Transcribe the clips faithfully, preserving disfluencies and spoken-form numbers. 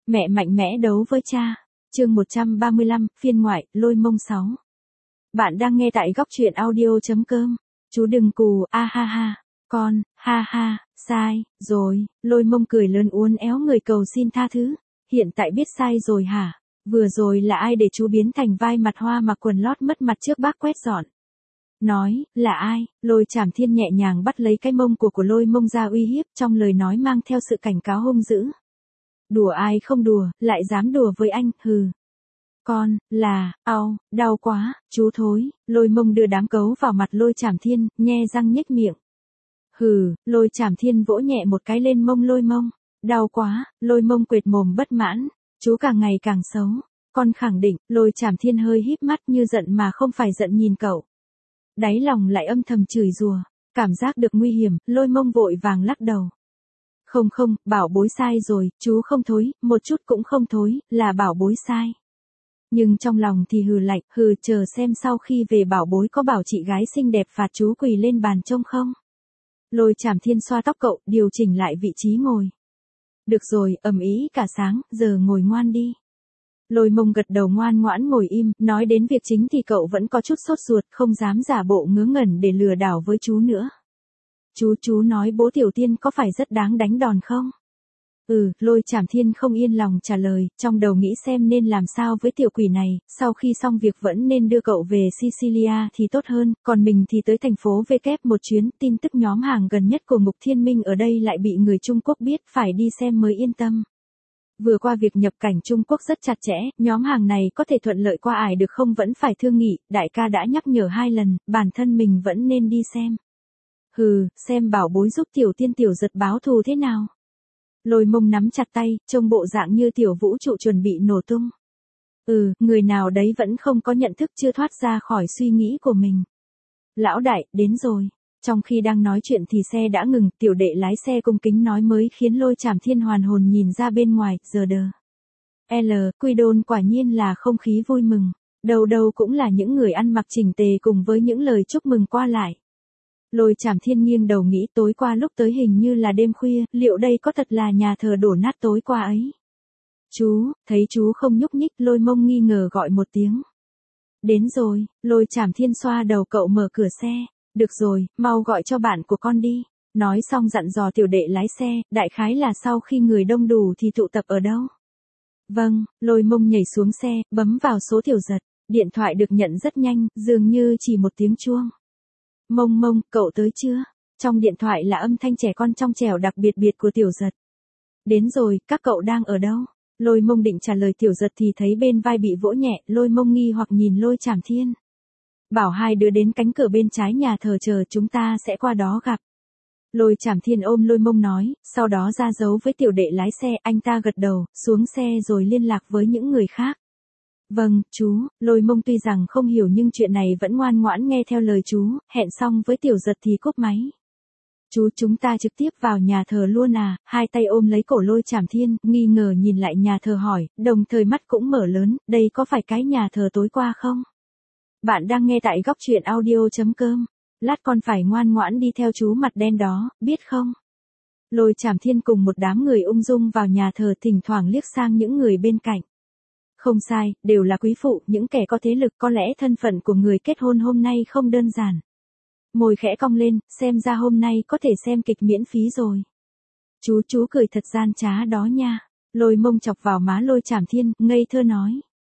Mẹ mạnh mẽ đấu với cha. Chương một trăm ba mươi lăm, phiên ngoại, Lôi Mông sáu. Bạn đang nghe tại góc truyện audio chấm com. Chú đừng cù, a ha ha. Con, ha ha, sai, rồi. Lôi Mông cười lớn uốn éo người cầu xin tha thứ. Hiện tại biết sai rồi hả? Vừa rồi là ai để chú biến thành vai mặt hoa mặc quần lót mất mặt trước bác quét dọn? Nói, là ai? Lôi Chảm Thiên nhẹ nhàng bắt lấy cái mông của của Lôi Mông ra uy hiếp, trong lời nói mang theo sự cảnh cáo hung dữ. Đùa ai không đùa, lại dám đùa với anh, hừ. Con, là, au, đau quá, chú thối. Lôi Mông đưa đám cấu vào mặt Lôi Chảm Thiên, nhe răng nhếch miệng. Hừ, Lôi Chảm Thiên vỗ nhẹ một cái lên mông Lôi Mông. Đau quá. Lôi Mông quệt mồm bất mãn. Chú càng ngày càng xấu. Con khẳng định. Lôi Chảm Thiên hơi híp mắt như giận mà không phải giận nhìn cậu. Đáy lòng lại âm thầm chửi rủa. Cảm giác được nguy hiểm, Lôi Mông vội vàng lắc đầu. Không không, bảo bối sai rồi, chú không thối, một chút cũng không thối, là bảo bối sai. Nhưng trong lòng thì hừ lạnh, hừ chờ xem sau khi về bảo bối có bảo chị gái xinh đẹp phạt chú quỳ lên bàn trông không. Lôi Chảm Thiên xoa tóc cậu, điều chỉnh lại vị trí ngồi. Được rồi, ầm ĩ cả sáng, giờ ngồi ngoan đi. Lôi Mông gật đầu ngoan ngoãn ngồi im, nói đến việc chính thì cậu vẫn có chút sốt ruột, không dám giả bộ ngớ ngẩn để lừa đảo với chú nữa. Chú chú nói bố Tiểu Tiên có phải rất đáng đánh đòn không? Ừ, Lôi Chảm Thiên không yên lòng trả lời, trong đầu nghĩ xem nên làm sao với tiểu quỷ này, sau khi xong việc vẫn nên đưa cậu về Sicilia thì tốt hơn, còn mình thì tới thành phố V kép một chuyến, tin tức nhóm hàng gần nhất của Ngục Thiên Minh ở đây lại bị người Trung Quốc biết, phải đi xem mới yên tâm. Vừa qua việc nhập cảnh Trung Quốc rất chặt chẽ, nhóm hàng này có thể thuận lợi qua ải được không vẫn phải thương nghị, đại ca đã nhắc nhở hai lần, bản thân mình vẫn nên đi xem. Hừ, xem bảo bối giúp Tiểu Tiên Tiểu Giật báo thù thế nào. Lôi Mông nắm chặt tay, trông bộ dạng như tiểu vũ trụ chuẩn bị nổ tung. Ừ, người nào đấy vẫn không có nhận thức chưa thoát ra khỏi suy nghĩ của mình. Lão đại, đến rồi. Trong khi đang nói chuyện thì xe đã ngừng, tiểu đệ lái xe cung kính nói mới khiến Lôi Chảm Thiên hoàn hồn nhìn ra bên ngoài, giờ đờ. L, Quy Đôn quả nhiên là không khí vui mừng. Đầu đầu cũng là những người ăn mặc chỉnh tề cùng với những lời chúc mừng qua lại. Lôi Chảm Thiên nghiêng đầu nghĩ tối qua lúc tới hình như là đêm khuya, liệu đây có thật là nhà thờ đổ nát tối qua ấy? Chú, thấy chú không nhúc nhích, Lôi Mông nghi ngờ gọi một tiếng. Đến rồi. Lôi Chảm Thiên xoa đầu cậu mở cửa xe. Được rồi, mau gọi cho bạn của con đi. Nói xong dặn dò tiểu đệ lái xe, đại khái là sau khi người đông đủ thì tụ tập ở đâu? Vâng. Lôi Mông nhảy xuống xe, bấm vào số Tiểu Giật. Điện thoại được nhận rất nhanh, dường như chỉ một tiếng chuông. Mông Mông, cậu tới chưa? Trong điện thoại là âm thanh trẻ con trong trẻo đặc biệt biệt của Tiểu Giật. Đến rồi, các cậu đang ở đâu? Lôi Mông định trả lời Tiểu Giật thì thấy bên vai bị vỗ nhẹ, Lôi Mông nghi hoặc nhìn Lôi Chảm Thiên. Bảo hai đứa đến cánh cửa bên trái nhà thờ chờ, chúng ta sẽ qua đó gặp. Lôi Chảm Thiên ôm Lôi Mông nói, sau đó ra dấu với tiểu đệ lái xe, anh ta gật đầu, xuống xe rồi liên lạc với những người khác. Vâng, chú. Lôi Mông tuy rằng không hiểu nhưng chuyện này vẫn ngoan ngoãn nghe theo lời chú, hẹn xong với Tiểu Giật thì cúp máy. Chú, chúng ta trực tiếp vào nhà thờ luôn à? Hai tay ôm lấy cổ Lôi Chảm Thiên, nghi ngờ nhìn lại nhà thờ hỏi, đồng thời mắt cũng mở lớn, đây có phải cái nhà thờ tối qua không? Bạn đang nghe tại góc truyện audio chấm com. Lát con phải ngoan ngoãn đi theo chú mặt đen đó, biết không? Lôi Chảm Thiên cùng một đám người ung dung vào nhà thờ, thỉnh thoảng liếc sang những người bên cạnh. Không sai, đều là quý phụ, những kẻ có thế lực, có lẽ thân phận của người kết hôn hôm nay không đơn giản. Môi khẽ cong lên, xem ra hôm nay có thể xem kịch miễn phí rồi. Chú chú cười thật gian trá đó nha. Lôi Mông chọc vào má Lôi Chảm Thiên, ngây thơ nói.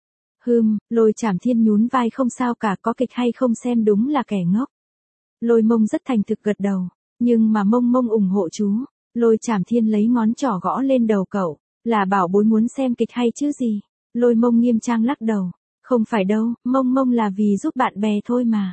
Hừm, Lôi Chảm Thiên nhún vai không sao cả, có kịch hay không xem đúng là kẻ ngốc. Lôi Mông rất thành thực gật đầu, nhưng mà Mông Mông ủng hộ chú. Lôi Chảm Thiên lấy ngón trỏ gõ lên đầu cậu, là bảo bối muốn xem kịch hay chứ gì. Lôi Mông nghiêm trang lắc đầu, không phải đâu, Mông Mông là vì giúp bạn bè thôi mà.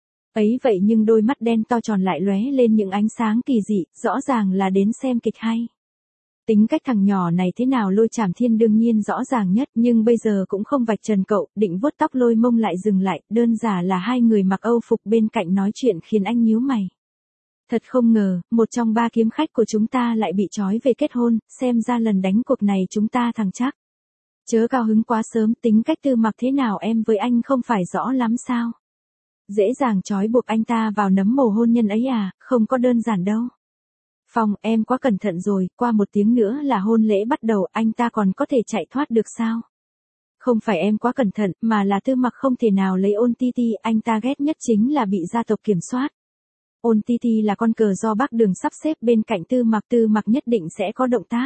Ấy vậy nhưng đôi mắt đen to tròn lại lóe lên những ánh sáng kỳ dị, rõ ràng là đến xem kịch hay. Tính cách thằng nhỏ này thế nào Lôi Chảm Thiên đương nhiên rõ ràng nhất, nhưng bây giờ cũng không vạch trần cậu, định vuốt tóc Lôi Mông lại dừng lại, đơn giản là hai người mặc Âu phục bên cạnh nói chuyện khiến anh nhíu mày. Thật không ngờ, một trong ba kiếm khách của chúng ta lại bị trói về kết hôn, xem ra lần đánh cuộc này chúng ta thằng chắc. Chớ cao hứng quá sớm, tính cách Tư Mặc thế nào em với anh không phải rõ lắm sao? Dễ dàng trói buộc anh ta vào nấm mồ hôn nhân ấy à, không có đơn giản đâu. Phong, em quá cẩn thận rồi, qua một tiếng nữa là hôn lễ bắt đầu, anh ta còn có thể chạy thoát được sao? Không phải em quá cẩn thận, mà là Tư Mặc không thể nào lấy Ôn Ti Ti, anh ta ghét nhất chính là bị gia tộc kiểm soát. Ôn Ti Ti là con cờ do bác Đường sắp xếp bên cạnh Tư Mặc, Tư Mặc nhất định sẽ có động tác.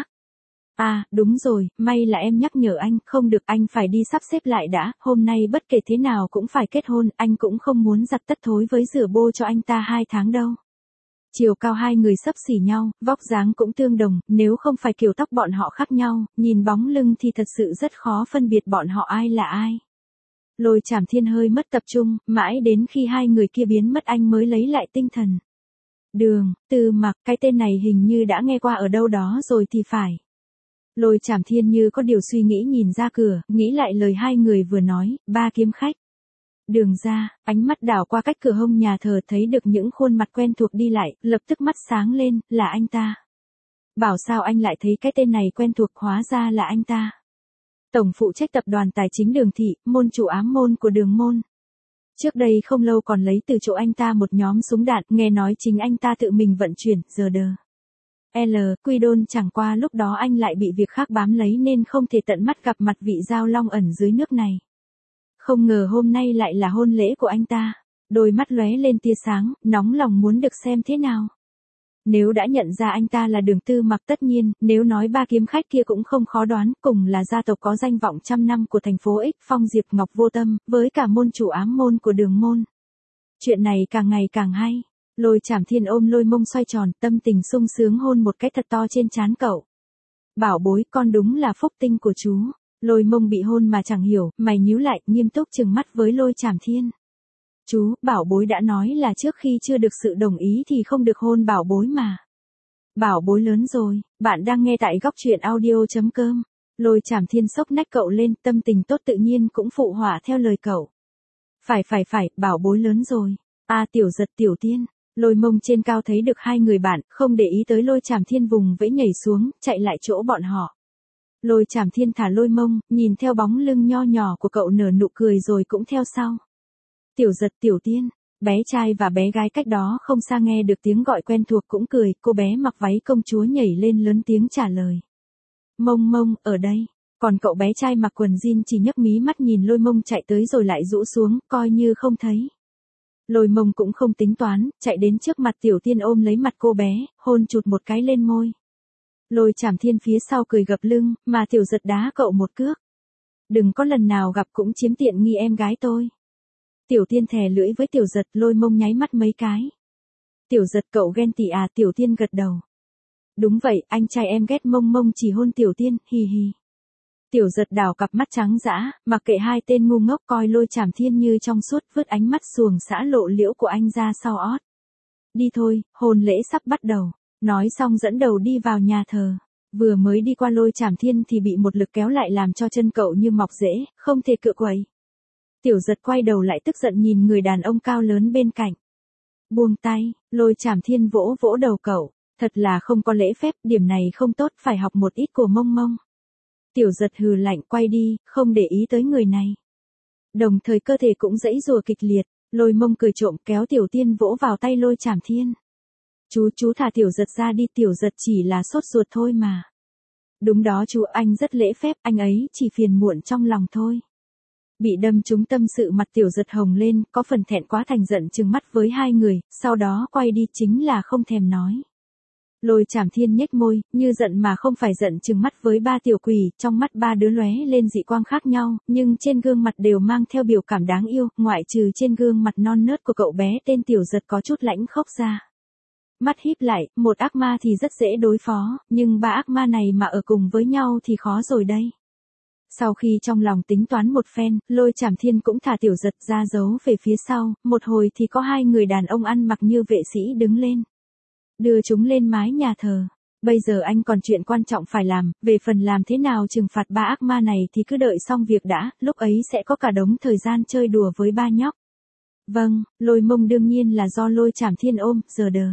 À, đúng rồi, may là em nhắc nhở anh, không được, anh phải đi sắp xếp lại đã, hôm nay bất kể thế nào cũng phải kết hôn, anh cũng không muốn giặt tất thối với rửa bô cho anh ta hai tháng đâu. Chiều cao hai người xấp xỉ nhau, vóc dáng cũng tương đồng, nếu không phải kiểu tóc bọn họ khác nhau, nhìn bóng lưng thì thật sự rất khó phân biệt bọn họ ai là ai. Lôi Chảm Thiên hơi mất tập trung, mãi đến khi hai người kia biến mất anh mới lấy lại tinh thần. Đường, Tư Mặc, cái tên này hình như đã nghe qua ở đâu đó rồi thì phải. Lôi Chảm Thiên như có điều suy nghĩ nhìn ra cửa, nghĩ lại lời hai người vừa nói, ba kiếm khách. Đường ra, ánh mắt đảo qua cách cửa hông nhà thờ thấy được những khuôn mặt quen thuộc đi lại, lập tức mắt sáng lên, là anh ta. Bảo sao anh lại thấy cái tên này quen thuộc, hóa ra là anh ta. Tổng phụ trách tập đoàn tài chính Đường thị, môn chủ ám môn của Đường môn. Trước đây không lâu còn lấy từ chỗ anh ta một nhóm súng đạn, nghe nói chính anh ta tự mình vận chuyển, giờ đờ. L, Quy Đôn chẳng qua lúc đó anh lại bị việc khác bám lấy nên không thể tận mắt gặp mặt vị giao long ẩn dưới nước này. Không ngờ hôm nay lại là hôn lễ của anh ta. Đôi mắt lóe lên tia sáng, nóng lòng muốn được xem thế nào. Nếu đã nhận ra anh ta là Đường Tư Mặc, tất nhiên, nếu nói ba kiếm khách kia cũng không khó đoán, cùng là gia tộc có danh vọng trăm năm của thành phố X, Phong Diệp Ngọc Vô Tâm, với cả môn chủ ám môn của Đường môn. Chuyện này càng ngày càng hay. Lôi Chảm Thiên ôm Lôi Mông xoay tròn, tâm tình sung sướng hôn một cái thật to trên trán cậu. Bảo bối, con đúng là phúc tinh của chú. Lôi Mông bị hôn mà chẳng hiểu, mày nhíu lại, nghiêm túc trừng mắt với Lôi Chảm Thiên. Chú, bảo bối đã nói là trước khi chưa được sự đồng ý thì không được hôn bảo bối mà. Bảo bối lớn rồi, bạn đang nghe tại góc truyện audio chấm com. Lôi Chảm Thiên sốc nách cậu lên, tâm tình tốt tự nhiên cũng phụ họa theo lời cậu. Phải phải phải, bảo bối lớn rồi. À Tiểu Giật, Tiểu Tiên. Lôi Mông trên cao thấy được hai người bạn, không để ý tới Lôi Chảm Thiên vùng vẫy nhảy xuống, chạy lại chỗ bọn họ. Lôi Chảm Thiên thả Lôi Mông, nhìn theo bóng lưng nho nhỏ của cậu nở nụ cười rồi cũng theo sau. Tiểu Giật, Tiểu Tiên. Bé trai và bé gái cách đó không xa nghe được tiếng gọi quen thuộc cũng cười, cô bé mặc váy công chúa nhảy lên lớn tiếng trả lời. Mông Mông, ở đây. Còn cậu bé trai mặc quần jean chỉ nhấc mí mắt nhìn Lôi Mông chạy tới rồi lại rũ xuống, coi như không thấy. Lôi Mông cũng không tính toán, chạy đến trước mặt Tiểu Tiên ôm lấy mặt cô bé, hôn chụt một cái lên môi. Lôi Chảm Thiên phía sau cười gập lưng, mà Tiểu Giật đá cậu một cước. Đừng có lần nào gặp cũng chiếm tiện nghi em gái tôi. Tiểu Tiên thè lưỡi với Tiểu Giật, Lôi Mông nháy mắt mấy cái. Tiểu Giật, cậu ghen tị à? Tiểu Tiên gật đầu. Đúng vậy, anh trai em ghét Mông Mông chỉ hôn Tiểu Tiên, hì hì. Tiểu Giật đảo cặp mắt trắng dã, mặc kệ hai tên ngu ngốc coi Lôi Chảm Thiên như trong suốt, vứt ánh mắt xuồng xã lộ liễu của anh ra sau ót. Đi thôi, hôn lễ sắp bắt đầu. Nói xong dẫn đầu đi vào nhà thờ. Vừa mới đi qua Lôi Chảm Thiên thì bị một lực kéo lại làm cho chân cậu như mọc rễ, không thể cựa quậy. Tiểu Giật quay đầu lại tức giận nhìn người đàn ông cao lớn bên cạnh. Buông tay, Lôi Chảm Thiên vỗ vỗ đầu cậu. Thật là không có lễ phép, điểm này không tốt, phải học một ít của Mông Mông. Tiểu Giật hừ lạnh quay đi, không để ý tới người này. Đồng thời cơ thể cũng giãy giụa kịch liệt, Lôi Mông cười trộm kéo Tiểu Tiên vỗ vào tay Lôi Chảm Thiên. Chú chú thả Tiểu Giật ra đi, Tiểu Giật chỉ là sốt ruột thôi mà. Đúng đó chú, anh rất lễ phép, anh ấy chỉ phiền muộn trong lòng thôi. Bị đâm trúng tâm sự mặt Tiểu Giật hồng lên, có phần thẹn quá thành giận trừng mắt với hai người, sau đó quay đi chính là không thèm nói. Lôi Chảm Thiên nhếch môi, như giận mà không phải giận trừng mắt với ba tiểu quỷ, trong mắt ba đứa lóe lên dị quang khác nhau, nhưng trên gương mặt đều mang theo biểu cảm đáng yêu, ngoại trừ trên gương mặt non nớt của cậu bé tên Tiểu Giật có chút lãnh khốc ra. Mắt híp lại, một ác ma thì rất dễ đối phó, nhưng ba ác ma này mà ở cùng với nhau thì khó rồi đây. Sau khi trong lòng tính toán một phen, Lôi Chảm Thiên cũng thả Tiểu Giật ra giấu về phía sau, một hồi thì có hai người đàn ông ăn mặc như vệ sĩ đứng lên. Đưa chúng lên mái nhà thờ. Bây giờ anh còn chuyện quan trọng phải làm, về phần làm thế nào trừng phạt ba ác ma này thì cứ đợi xong việc đã, lúc ấy sẽ có cả đống thời gian chơi đùa với ba nhóc. Vâng, Lôi Mông đương nhiên là do Lôi Chảm Thiên ôm, giờ đờ.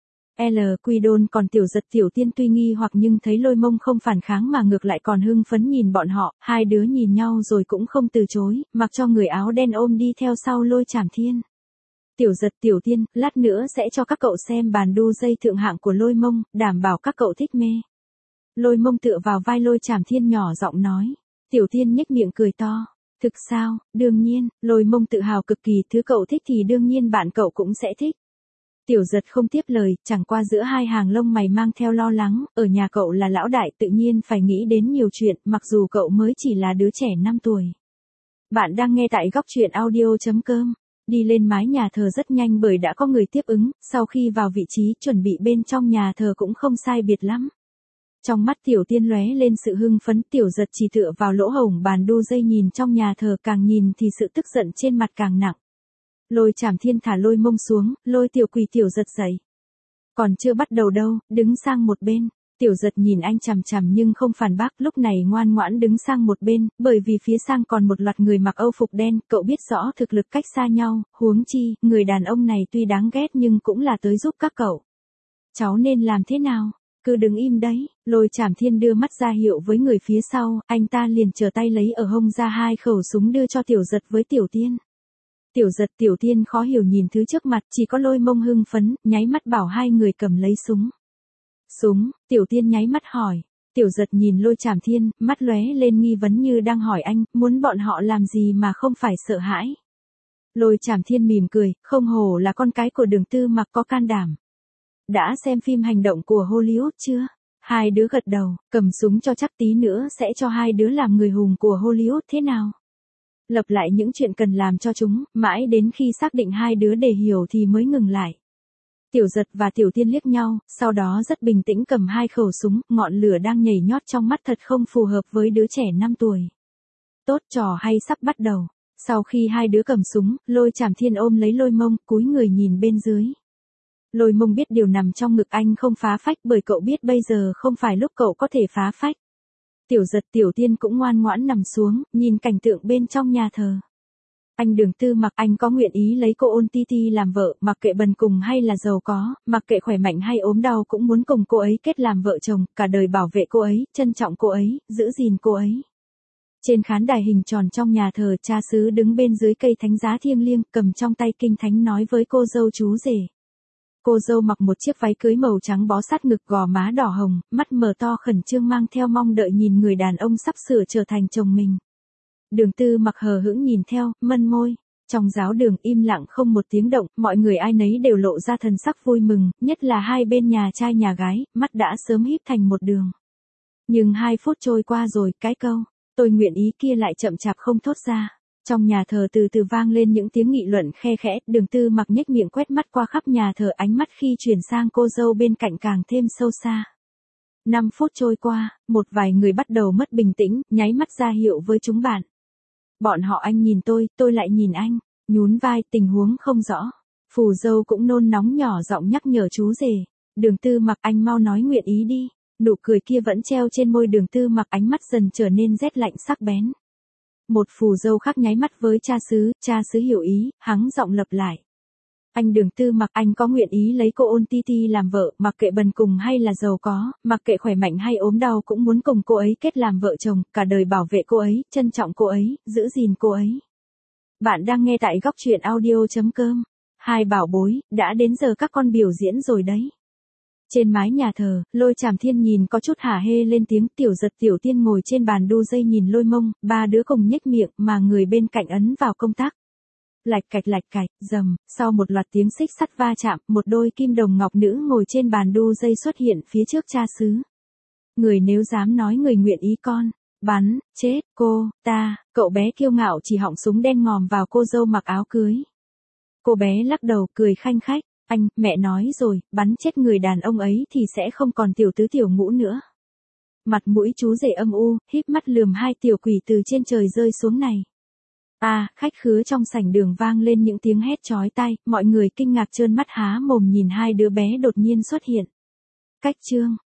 L, Quy Đôn còn Tiểu Giật Tiểu Tiên tuy nghi hoặc nhưng thấy Lôi Mông không phản kháng mà ngược lại còn hưng phấn nhìn bọn họ, hai đứa nhìn nhau rồi cũng không từ chối, mặc cho người áo đen ôm đi theo sau Lôi Chảm Thiên. Tiểu Giật Tiểu Tiên, lát nữa sẽ cho các cậu xem bàn đu dây thượng hạng của Lôi Mông, đảm bảo các cậu thích mê. Lôi Mông tựa vào vai Lôi Chảm Thiên nhỏ giọng nói. Tiểu Tiên nhếch miệng cười to. Thực sao, đương nhiên, Lôi Mông tự hào cực kỳ, thứ cậu thích thì đương nhiên bạn cậu cũng sẽ thích. Tiểu Giật không tiếp lời, chẳng qua giữa hai hàng lông mày mang theo lo lắng, ở nhà cậu là lão đại tự nhiên phải nghĩ đến nhiều chuyện, mặc dù cậu mới chỉ là đứa trẻ năm tuổi. Bạn đang nghe tại góc truyện audio.com. Đi lên mái nhà thờ rất nhanh bởi đã có người tiếp ứng, sau khi vào vị trí chuẩn bị bên trong nhà thờ cũng không sai biệt lắm. Trong mắt Tiểu Tiên lóe lên sự hưng phấn, Tiểu Giật chỉ tựa vào lỗ hổng bàn đu dây nhìn trong nhà thờ, càng nhìn thì sự tức giận trên mặt càng nặng. Lôi Chảm Thiên thả Lôi Mông xuống, lôi Tiểu Quỷ Tiểu Giật dậy. Còn chưa bắt đầu đâu, đứng sang một bên. Tiểu Giật nhìn anh chằm chằm nhưng không phản bác, lúc này ngoan ngoãn đứng sang một bên, bởi vì phía sang còn một loạt người mặc âu phục đen, cậu biết rõ thực lực cách xa nhau, huống chi, người đàn ông này tuy đáng ghét nhưng cũng là tới giúp các cậu. Cháu nên làm thế nào? Cứ đứng im đấy. Lôi Chảm Thiên đưa mắt ra hiệu với người phía sau, anh ta liền trở tay lấy ở hông ra hai khẩu súng đưa cho Tiểu Giật với Tiểu Tiên. Tiểu Giật Tiểu Tiên khó hiểu nhìn thứ trước mặt, chỉ có Lôi Mông hưng phấn, nháy mắt bảo hai người cầm lấy súng. Súng, Tiểu Tiên nháy mắt hỏi. Tiểu Giật nhìn Lôi Chảm Thiên, mắt lóe lên nghi vấn như đang hỏi anh, muốn bọn họ làm gì mà không phải sợ hãi. Lôi Chảm Thiên mỉm cười, không hổ là con cái của Đường Tư Mặc có can đảm. Đã xem phim hành động của Hollywood chưa? Hai đứa gật đầu, cầm súng cho chắc tí nữa sẽ cho hai đứa làm người hùng của Hollywood thế nào? Lập lại những chuyện cần làm cho chúng, mãi đến khi xác định hai đứa để hiểu thì mới ngừng lại. Tiểu Giật và Tiểu Tiên liếc nhau, sau đó rất bình tĩnh cầm hai khẩu súng, ngọn lửa đang nhảy nhót trong mắt thật không phù hợp với đứa trẻ năm tuổi. Tốt, trò hay sắp bắt đầu. Sau khi hai đứa cầm súng, Lôi Chảm Thiên ôm lấy Lôi Mông, cúi người nhìn bên dưới. Lôi Mông biết điều nằm trong ngực anh không phá phách bởi cậu biết bây giờ không phải lúc cậu có thể phá phách. Tiểu Giật Tiểu Tiên cũng ngoan ngoãn nằm xuống, nhìn cảnh tượng bên trong nhà thờ. Anh Đường Tư Mặc, anh có nguyện ý lấy cô Ôn Ti Ti làm vợ, mặc kệ bần cùng hay là giàu có, mặc kệ khỏe mạnh hay ốm đau cũng muốn cùng cô ấy kết làm vợ chồng, cả đời bảo vệ cô ấy, trân trọng cô ấy, giữ gìn cô ấy. Trên khán đài hình tròn trong nhà thờ, cha xứ đứng bên dưới cây thánh giá thiêng liêng, cầm trong tay kinh thánh nói với cô dâu chú rể. Cô dâu mặc một chiếc váy cưới màu trắng bó sát ngực, gò má đỏ hồng, mắt mở to khẩn trương mang theo mong đợi nhìn người đàn ông sắp sửa trở thành chồng mình. Đường Tư Mặc hờ hững nhìn theo, mân môi. Trong giáo đường im lặng không một tiếng động, mọi người ai nấy đều lộ ra thần sắc vui mừng, nhất là hai bên nhà trai nhà gái, mắt đã sớm híp thành một đường. Nhưng hai phút trôi qua rồi, cái câu, tôi nguyện ý kia lại chậm chạp không thốt ra. Trong nhà thờ từ từ vang lên những tiếng nghị luận khe khẽ, Đường Tư Mặc nhếch miệng quét mắt qua khắp nhà thờ, ánh mắt khi chuyển sang cô dâu bên cạnh càng thêm sâu xa. Năm phút trôi qua, một vài người bắt đầu mất bình tĩnh, nháy mắt ra hiệu với chúng bạn. Bọn họ anh nhìn tôi, tôi lại nhìn anh, nhún vai, tình huống không rõ. Phù dâu cũng nôn nóng nhỏ giọng nhắc nhở chú rể. Đường Tư Mặc, anh mau nói nguyện ý đi. Nụ cười kia vẫn treo trên môi Đường Tư Mặc, ánh mắt dần trở nên rét lạnh sắc bén. Một phù dâu khác nháy mắt với cha xứ, cha xứ hiểu ý, hắng giọng lặp lại. Anh Đường Tư Mặc, anh có nguyện ý lấy cô Ôn Ti Ti làm vợ, mặc kệ bần cùng hay là giàu có, mặc kệ khỏe mạnh hay ốm đau cũng muốn cùng cô ấy kết làm vợ chồng, cả đời bảo vệ cô ấy, trân trọng cô ấy, giữ gìn cô ấy. Bạn đang nghe tại góc truyện audio.com. Hai bảo bối, đã đến giờ các con biểu diễn rồi đấy. Trên mái nhà thờ, Lôi Chảm Thiên nhìn có chút hả hê lên tiếng. Tiểu Giật Tiểu Tiên ngồi trên bàn đu dây nhìn Lôi Mông, ba đứa cùng nhếch miệng mà người bên cạnh ấn vào công tắc. Lạch cạch lạch cạch, rầm, sau một loạt tiếng xích sắt va chạm, một đôi kim đồng ngọc nữ ngồi trên bàn đu dây xuất hiện phía trước cha xứ. Người nếu dám nói người nguyện ý con, bắn, chết, cô, ta, cậu bé kiêu ngạo chỉ họng súng đen ngòm vào cô dâu mặc áo cưới. Cô bé lắc đầu cười khanh khách, anh, mẹ nói rồi, bắn chết người đàn ông ấy thì sẽ không còn tiểu tứ tiểu ngũ nữa. Mặt mũi chú rể âm u, híp mắt lườm hai tiểu quỷ từ trên trời rơi xuống này. À, khách khứa trong sảnh đường vang lên những tiếng hét chói tai, mọi người kinh ngạc trơn mắt há mồm nhìn hai đứa bé đột nhiên xuất hiện. Cách chương,